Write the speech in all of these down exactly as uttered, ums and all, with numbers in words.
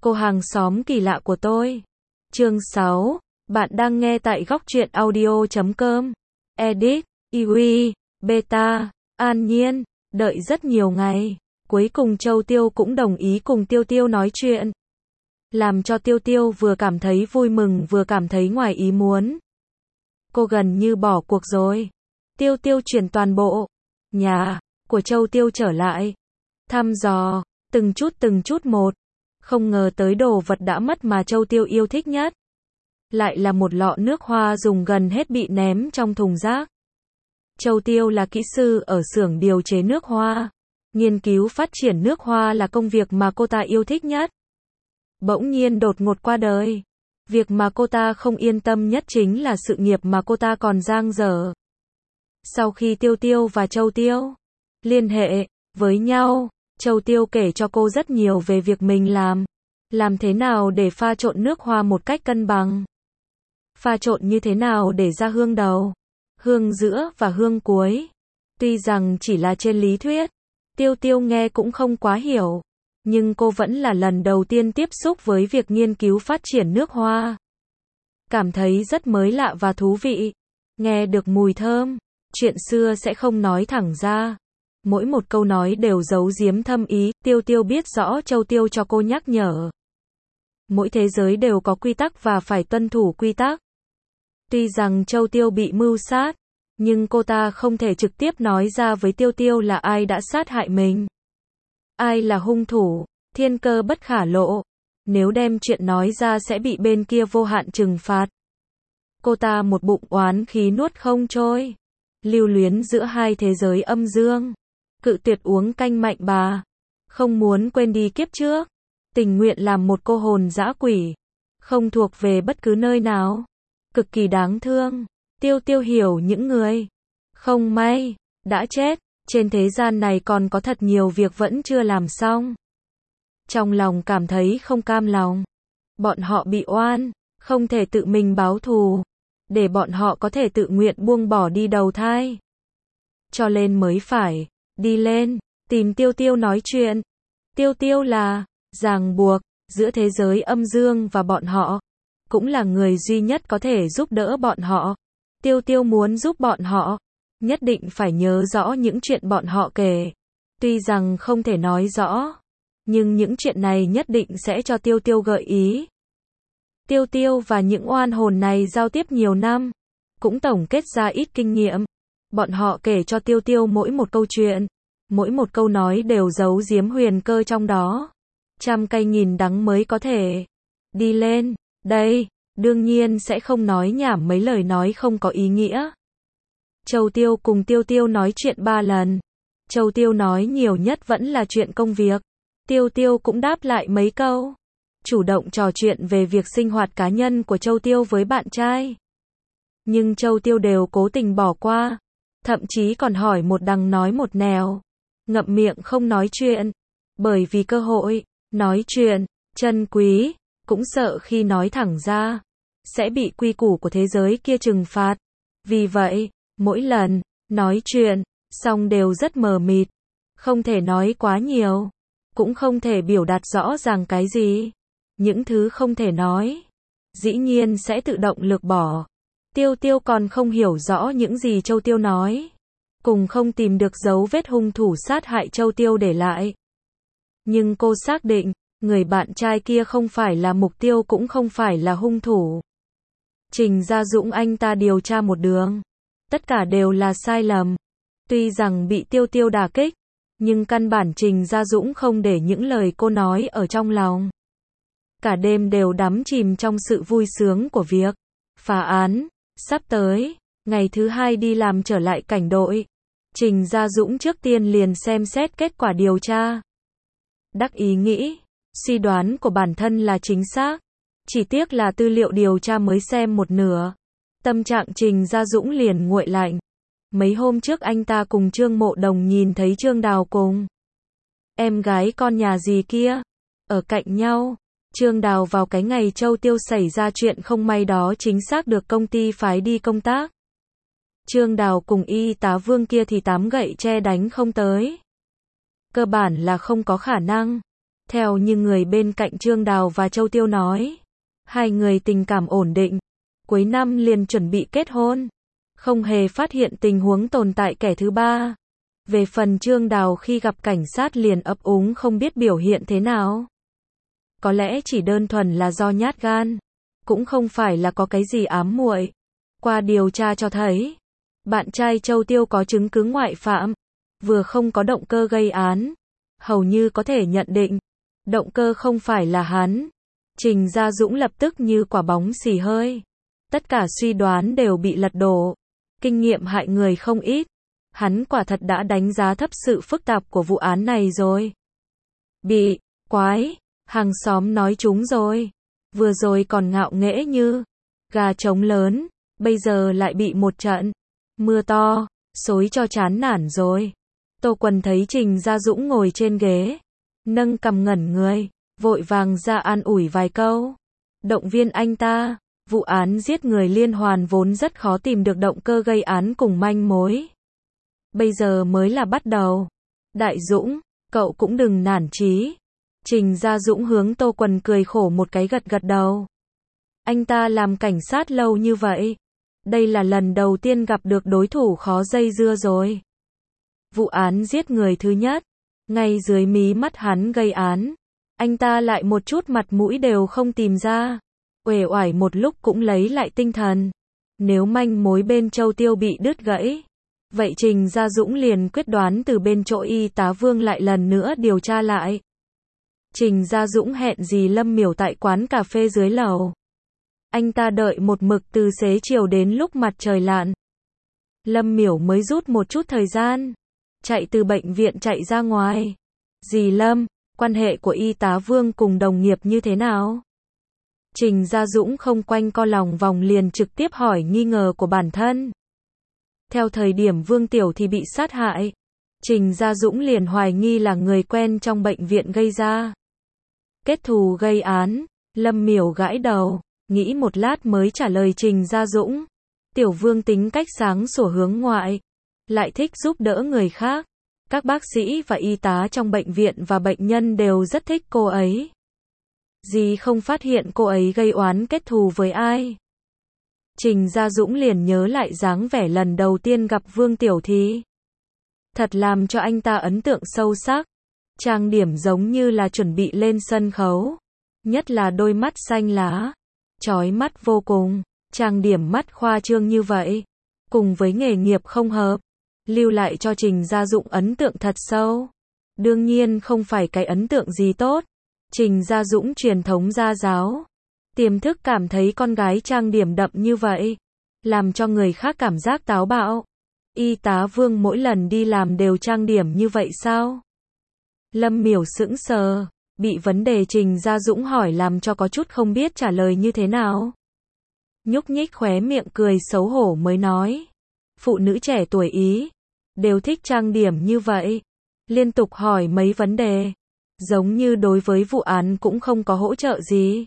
Cô hàng xóm kỳ lạ của tôi. Chương sáu. Bạn đang nghe tại góc truyện audio chấm com. Edit, Iwi, Beta, An Nhiên. Đợi rất nhiều ngày. Cuối cùng Châu Tiêu cũng đồng ý cùng Tiêu Tiêu nói chuyện. Làm cho Tiêu Tiêu vừa cảm thấy vui mừng vừa cảm thấy ngoài ý muốn. Cô gần như bỏ cuộc rồi. Tiêu Tiêu chuyển toàn bộ nhà của Châu Tiêu trở lại. Thăm dò, từng chút từng chút một. Không ngờ tới đồ vật đã mất mà Châu Tiêu yêu thích nhất. Lại là một lọ nước hoa dùng gần hết bị ném trong thùng rác. Châu Tiêu là kỹ sư ở xưởng điều chế nước hoa. Nghiên cứu phát triển nước hoa là công việc mà cô ta yêu thích nhất. Bỗng nhiên đột ngột qua đời. Việc mà cô ta không yên tâm nhất chính là sự nghiệp mà cô ta còn dang dở. Sau khi Tiêu Tiêu và Châu Tiêu liên hệ với nhau, Châu Tiêu kể cho cô rất nhiều về việc mình làm. Làm thế nào để pha trộn nước hoa một cách cân bằng. Pha trộn như thế nào để ra hương đầu, hương giữa và hương cuối. Tuy rằng chỉ là trên lý thuyết, Tiêu Tiêu nghe cũng không quá hiểu. Nhưng cô vẫn là lần đầu tiên tiếp xúc với việc nghiên cứu phát triển nước hoa. Cảm thấy rất mới lạ và thú vị. Nghe được mùi thơm, chuyện xưa sẽ không nói thẳng ra. Mỗi một câu nói đều giấu giếm thâm ý, Tiêu Tiêu biết rõ Châu Tiêu cho cô nhắc nhở. Mỗi thế giới đều có quy tắc và phải tuân thủ quy tắc. Tuy rằng Châu Tiêu bị mưu sát, nhưng cô ta không thể trực tiếp nói ra với Tiêu Tiêu là ai đã sát hại mình. Ai là hung thủ, thiên cơ bất khả lộ. Nếu đem chuyện nói ra sẽ bị bên kia vô hạn trừng phạt. Cô ta một bụng oán khí nuốt không trôi. Lưu luyến giữa hai thế giới âm dương. Cự tuyệt uống canh mạnh bà. Không muốn quên đi kiếp trước. Tình nguyện làm một cô hồn dã quỷ. Không thuộc về bất cứ nơi nào. Cực kỳ đáng thương. Tiêu Tiêu hiểu những người không may đã chết. Trên thế gian này còn có thật nhiều việc vẫn chưa làm xong. Trong lòng cảm thấy không cam lòng. Bọn họ bị oan, không thể tự mình báo thù. Để bọn họ có thể tự nguyện buông bỏ đi đầu thai. Cho nên mới phải đi lên, tìm Tiêu Tiêu nói chuyện. Tiêu Tiêu là ràng buộc giữa thế giới âm dương và bọn họ. Cũng là người duy nhất có thể giúp đỡ bọn họ. Tiêu Tiêu muốn giúp bọn họ. Nhất định phải nhớ rõ những chuyện bọn họ kể. Tuy rằng không thể nói rõ, nhưng những chuyện này nhất định sẽ cho Tiêu Tiêu gợi ý. Tiêu Tiêu và những oan hồn này giao tiếp nhiều năm, cũng tổng kết ra ít kinh nghiệm. Bọn họ kể cho Tiêu Tiêu mỗi một câu chuyện, mỗi một câu nói đều giấu giếm huyền cơ trong đó. Trăm cây nghìn đắng mới có thể đi lên. Đây, đương nhiên sẽ không nói nhảm mấy lời nói không có ý nghĩa. Châu Tiêu cùng Tiêu Tiêu nói chuyện ba lần. Châu Tiêu nói nhiều nhất vẫn là chuyện công việc. Tiêu Tiêu cũng đáp lại mấy câu. Chủ động trò chuyện về việc sinh hoạt cá nhân của Châu Tiêu với bạn trai. Nhưng Châu Tiêu đều cố tình bỏ qua. Thậm chí còn hỏi một đằng nói một nẻo. Ngậm miệng không nói chuyện. Bởi vì cơ hội nói chuyện chân quý, cũng sợ khi nói thẳng ra sẽ bị quy củ của thế giới kia trừng phạt. Vì vậy, mỗi lần nói chuyện xong đều rất mờ mịt, không thể nói quá nhiều, cũng không thể biểu đạt rõ ràng cái gì. Những thứ không thể nói, dĩ nhiên sẽ tự động lược bỏ. Tiêu Tiêu còn không hiểu rõ những gì Châu Tiêu nói, cùng không tìm được dấu vết hung thủ sát hại Châu Tiêu để lại. Nhưng cô xác định, người bạn trai kia không phải là mục tiêu cũng không phải là hung thủ. Trình Gia Dũng anh ta điều tra một đường. Tất cả đều là sai lầm. Tuy rằng bị Tiêu Tiêu đả kích, nhưng căn bản Trình Gia Dũng không để những lời cô nói ở trong lòng. Cả đêm đều đắm chìm trong sự vui sướng của việc phá án. Sắp tới, ngày thứ hai đi làm trở lại cảnh đội. Trình Gia Dũng trước tiên liền xem xét kết quả điều tra. Đắc ý nghĩ, suy đoán của bản thân là chính xác. Chỉ tiếc là tư liệu điều tra mới xem một nửa. Tâm trạng Trình Gia Dũng liền nguội lạnh. Mấy hôm trước anh ta cùng Trương Mộ Đồng nhìn thấy Trương Đào cùng em gái con nhà gì kia ở cạnh nhau. Trương Đào vào cái ngày Châu Tiêu xảy ra chuyện không may đó chính xác được công ty phái đi công tác. Trương Đào cùng y tá Vương kia thì tám gậy tre đánh không tới. Cơ bản là không có khả năng. Theo như người bên cạnh Trương Đào và Châu Tiêu nói, hai người tình cảm ổn định, cuối năm liền chuẩn bị kết hôn, không hề phát hiện tình huống tồn tại kẻ thứ ba. Về phần Trương Đào khi gặp cảnh sát liền ấp úng không biết biểu hiện thế nào. Có lẽ chỉ đơn thuần là do nhát gan, cũng không phải là có cái gì ám muội. Qua điều tra cho thấy, bạn trai Châu Tiêu có chứng cứ ngoại phạm, vừa không có động cơ gây án, hầu như có thể nhận định, động cơ không phải là hắn. Trình Gia Dũng lập tức như quả bóng xì hơi. Tất cả suy đoán đều bị lật đổ. Kinh nghiệm hại người không ít. Hắn quả thật đã đánh giá thấp sự phức tạp của vụ án này rồi. Bị, quái, hàng xóm nói chúng rồi. Vừa rồi còn ngạo nghễ như gà trống lớn, bây giờ lại bị một trận mưa to, xối cho chán nản rồi. Tô Quần thấy Trình Gia Dũng ngồi trên ghế, nâng cằm ngẩn người, vội vàng ra an ủi vài câu. Động viên anh ta, vụ án giết người liên hoàn vốn rất khó tìm được động cơ gây án cùng manh mối. Bây giờ mới là bắt đầu. Đại Dũng, cậu cũng đừng nản chí. Trình Gia Dũng hướng Tô Quần cười khổ một cái gật gật đầu. Anh ta làm cảnh sát lâu như vậy. Đây là lần đầu tiên gặp được đối thủ khó dây dưa rồi. Vụ án giết người thứ nhất, ngay dưới mí mắt hắn gây án. Anh ta lại một chút mặt mũi đều không tìm ra. Uể oải một lúc cũng lấy lại tinh thần. Nếu manh mối bên Châu Tiêu bị đứt gãy, vậy Trình Gia Dũng liền quyết đoán từ bên chỗ y tá Vương lại lần nữa điều tra lại. Trình Gia Dũng hẹn dì Lâm Miểu tại quán cà phê dưới lầu. Anh ta đợi một mực từ xế chiều đến lúc mặt trời lặn. Lâm Miểu mới rút một chút thời gian, chạy từ bệnh viện chạy ra ngoài. Dì Lâm, quan hệ của y tá Vương cùng đồng nghiệp như thế nào? Trình Gia Dũng không quanh co lòng vòng liền trực tiếp hỏi nghi ngờ của bản thân. Theo thời điểm Vương Tiểu thì bị sát hại, Trình Gia Dũng liền hoài nghi là người quen trong bệnh viện gây ra. Kết thù gây án, Lâm Miểu gãi đầu, nghĩ một lát mới trả lời Trình Gia Dũng. Tiểu Vương tính cách sáng sủa hướng ngoại, lại thích giúp đỡ người khác. Các bác sĩ và y tá trong bệnh viện và bệnh nhân đều rất thích cô ấy. Dì không phát hiện cô ấy gây oán kết thù với ai. Trình Gia Dũng liền nhớ lại dáng vẻ lần đầu tiên gặp Vương Tiểu Thì. Thật làm cho anh ta ấn tượng sâu sắc. Trang điểm giống như là chuẩn bị lên sân khấu. Nhất là đôi mắt xanh lá. Chói mắt vô cùng. Trang điểm mắt khoa trương như vậy, cùng với nghề nghiệp không hợp, lưu lại cho Trình Gia Dũng ấn tượng thật sâu. Đương nhiên không phải cái ấn tượng gì tốt. Trình Gia Dũng truyền thống gia giáo, tiềm thức cảm thấy con gái trang điểm đậm như vậy, làm cho người khác cảm giác táo bạo. Y tá Vương mỗi lần đi làm đều trang điểm như vậy sao? Lâm Miểu sững sờ, bị vấn đề Trình Gia Dũng hỏi làm cho có chút không biết trả lời như thế nào. Nhúc nhích khóe miệng cười xấu hổ mới nói. Phụ nữ trẻ tuổi Ý, đều thích trang điểm như vậy. Liên tục hỏi mấy vấn đề, giống như đối với vụ án cũng không có hỗ trợ gì.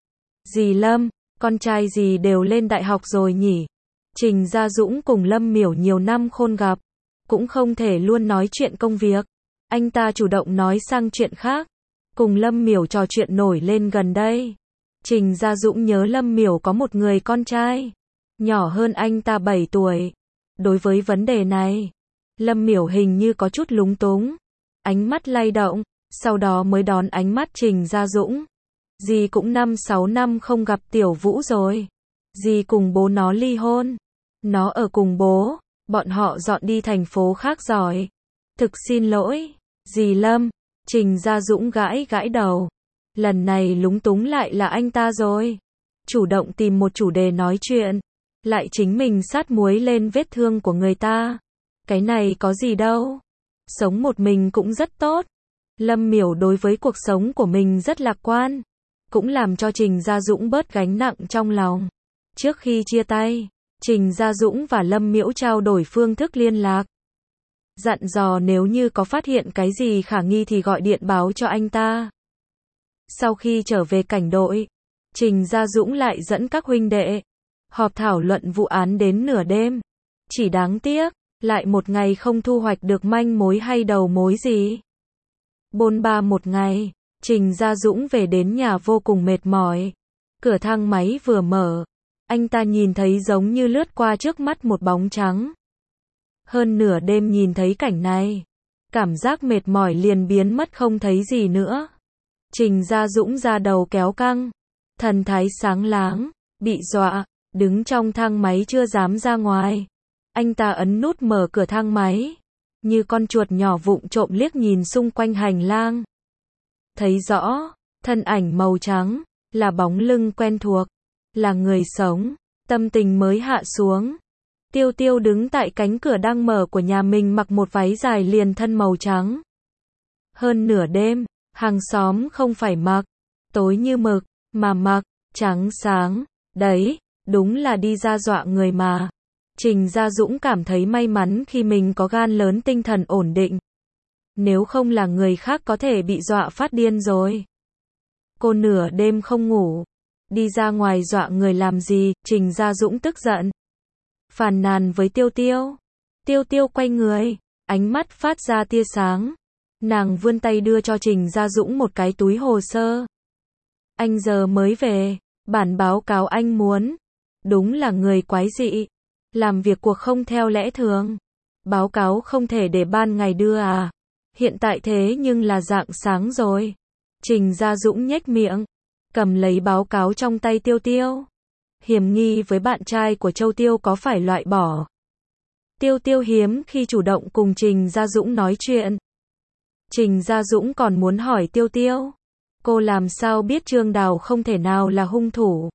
Dì Lâm, con trai dì đều lên đại học rồi nhỉ? Trình Gia Dũng cùng Lâm Miểu nhiều năm khôn gặp, cũng không thể luôn nói chuyện công việc. Anh ta chủ động nói sang chuyện khác, cùng Lâm Miểu trò chuyện nổi lên gần đây. Trình Gia Dũng nhớ Lâm Miểu có một người con trai, nhỏ hơn anh ta bảy tuổi. Đối với vấn đề này, Lâm Miểu hình như có chút lúng túng, ánh mắt lay động, sau đó mới đón ánh mắt Trình Gia Dũng. Dì cũng năm sáu năm không gặp Tiểu Vũ rồi. Dì cùng bố nó ly hôn. Nó ở cùng bố, bọn họ dọn đi thành phố khác rồi. Thực xin lỗi, dì Lâm. Trình Gia Dũng gãi gãi đầu. Lần này lúng túng lại là anh ta rồi. Chủ động tìm một chủ đề nói chuyện, lại chính mình sát muối lên vết thương của người ta. Cái này có gì đâu. Sống một mình cũng rất tốt. Lâm Miểu đối với cuộc sống của mình rất lạc quan, cũng làm cho Trình Gia Dũng bớt gánh nặng trong lòng. Trước khi chia tay, Trình Gia Dũng và Lâm Miểu trao đổi phương thức liên lạc. Dặn dò nếu như có phát hiện cái gì khả nghi thì gọi điện báo cho anh ta. Sau khi trở về cảnh đội, Trình Gia Dũng lại dẫn các huynh đệ họp thảo luận vụ án đến nửa đêm. Chỉ đáng tiếc, lại một ngày không thu hoạch được manh mối hay đầu mối gì. Bôn ba một ngày, Trình Gia Dũng về đến nhà vô cùng mệt mỏi. Cửa thang máy vừa mở, anh ta nhìn thấy giống như lướt qua trước mắt một bóng trắng. Hơn nửa đêm nhìn thấy cảnh này, cảm giác mệt mỏi liền biến mất không thấy gì nữa. Trình Gia Dũng da đầu kéo căng, thần thái sáng láng, bị dọa, đứng trong thang máy chưa dám ra ngoài. Anh ta ấn nút mở cửa thang máy, như con chuột nhỏ vụng trộm liếc nhìn xung quanh hành lang. Thấy rõ, thân ảnh màu trắng, là bóng lưng quen thuộc, là người sống, tâm tình mới hạ xuống. Tiêu Tiêu đứng tại cánh cửa đang mở của nhà mình mặc một váy dài liền thân màu trắng. Hơn nửa đêm, hàng xóm không phải mặc tối như mực, mà mặc trắng sáng. Đấy, đúng là đi ra dọa người mà. Trình Gia Dũng cảm thấy may mắn khi mình có gan lớn tinh thần ổn định. Nếu không là người khác có thể bị dọa phát điên rồi. Cô nửa đêm không ngủ, đi ra ngoài dọa người làm gì? Trình Gia Dũng tức giận, phàn nàn với Tiêu Tiêu. Tiêu Tiêu quay người, ánh mắt phát ra tia sáng. Nàng vươn tay đưa cho Trình Gia Dũng một cái túi hồ sơ. Anh giờ mới về, bản báo cáo anh muốn. Đúng là người quái dị, làm việc cuộc không theo lẽ thường. Báo cáo không thể để ban ngày đưa à? Hiện tại thế nhưng là rạng sáng rồi. Trình Gia Dũng nhếch miệng, cầm lấy báo cáo trong tay Tiêu Tiêu. Hiểm nghi với bạn trai của Châu Tiêu có phải loại bỏ? Tiêu Tiêu hiếm khi chủ động cùng Trình Gia Dũng nói chuyện. Trình Gia Dũng còn muốn hỏi Tiêu Tiêu, cô làm sao biết Trương Đào không thể nào là hung thủ?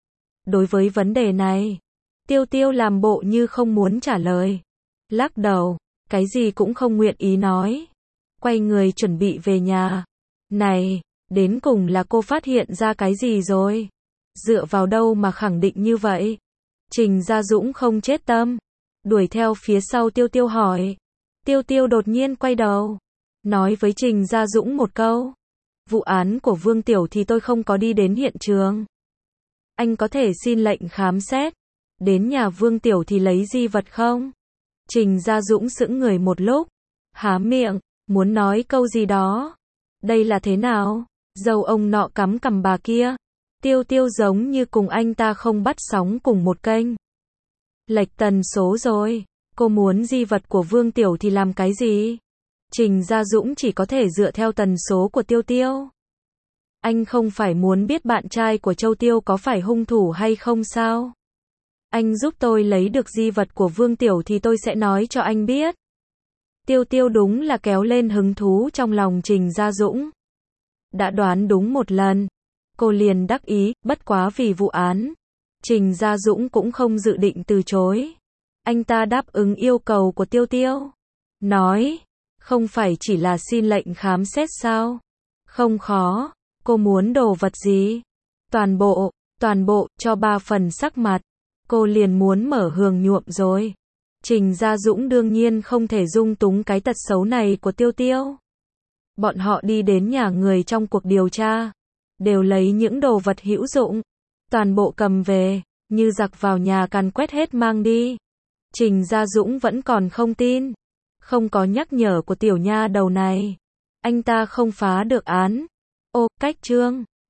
Đối với vấn đề này, Tiêu Tiêu làm bộ như không muốn trả lời. Lắc đầu, cái gì cũng không nguyện ý nói. Quay người chuẩn bị về nhà. Này, đến cùng là cô phát hiện ra cái gì rồi? Dựa vào đâu mà khẳng định như vậy? Trình Gia Dũng không chết tâm, đuổi theo phía sau Tiêu Tiêu hỏi. Tiêu Tiêu đột nhiên quay đầu, nói với Trình Gia Dũng một câu. Vụ án của Vương Tiểu thì tôi không có đi đến hiện trường. Anh có thể xin lệnh khám xét. Đến nhà Vương Tiểu thì lấy di vật không? Trình Gia Dũng sững người một lúc, há miệng, muốn nói câu gì đó. Đây là thế nào? Dâu ông nọ cắm cằm bà kia. Tiêu Tiêu giống như cùng anh ta không bắt sóng cùng một kênh. Lệch tần số rồi. Cô muốn di vật của Vương Tiểu thì làm cái gì? Trình Gia Dũng chỉ có thể dựa theo tần số của Tiêu Tiêu. Anh không phải muốn biết bạn trai của Châu Tiêu có phải hung thủ hay không sao? Anh giúp tôi lấy được di vật của Vương Tiểu thì tôi sẽ nói cho anh biết. Tiêu Tiêu đúng là kéo lên hứng thú trong lòng Trình Gia Dũng. Đã đoán đúng một lần, cô liền đắc ý, bất quá vì vụ án. Trình Gia Dũng cũng không dự định từ chối. Anh ta đáp ứng yêu cầu của Tiêu Tiêu. Nói, không phải chỉ là xin lệnh khám xét sao? Không khó, cô muốn đồ vật gì? Toàn bộ, toàn bộ, cho ba phần sắc mặt. Cô liền muốn mở hường nhuộm rồi. Trình Gia Dũng đương nhiên không thể dung túng cái tật xấu này của Tiêu Tiêu. Bọn họ đi đến nhà người trong cuộc điều tra, đều lấy những đồ vật hữu dụng, toàn bộ cầm về, như giặc vào nhà càn quét hết mang đi. Trình Gia Dũng vẫn còn không tin, không có nhắc nhở của tiểu nha đầu này, anh ta không phá được án. Ô, cách Trương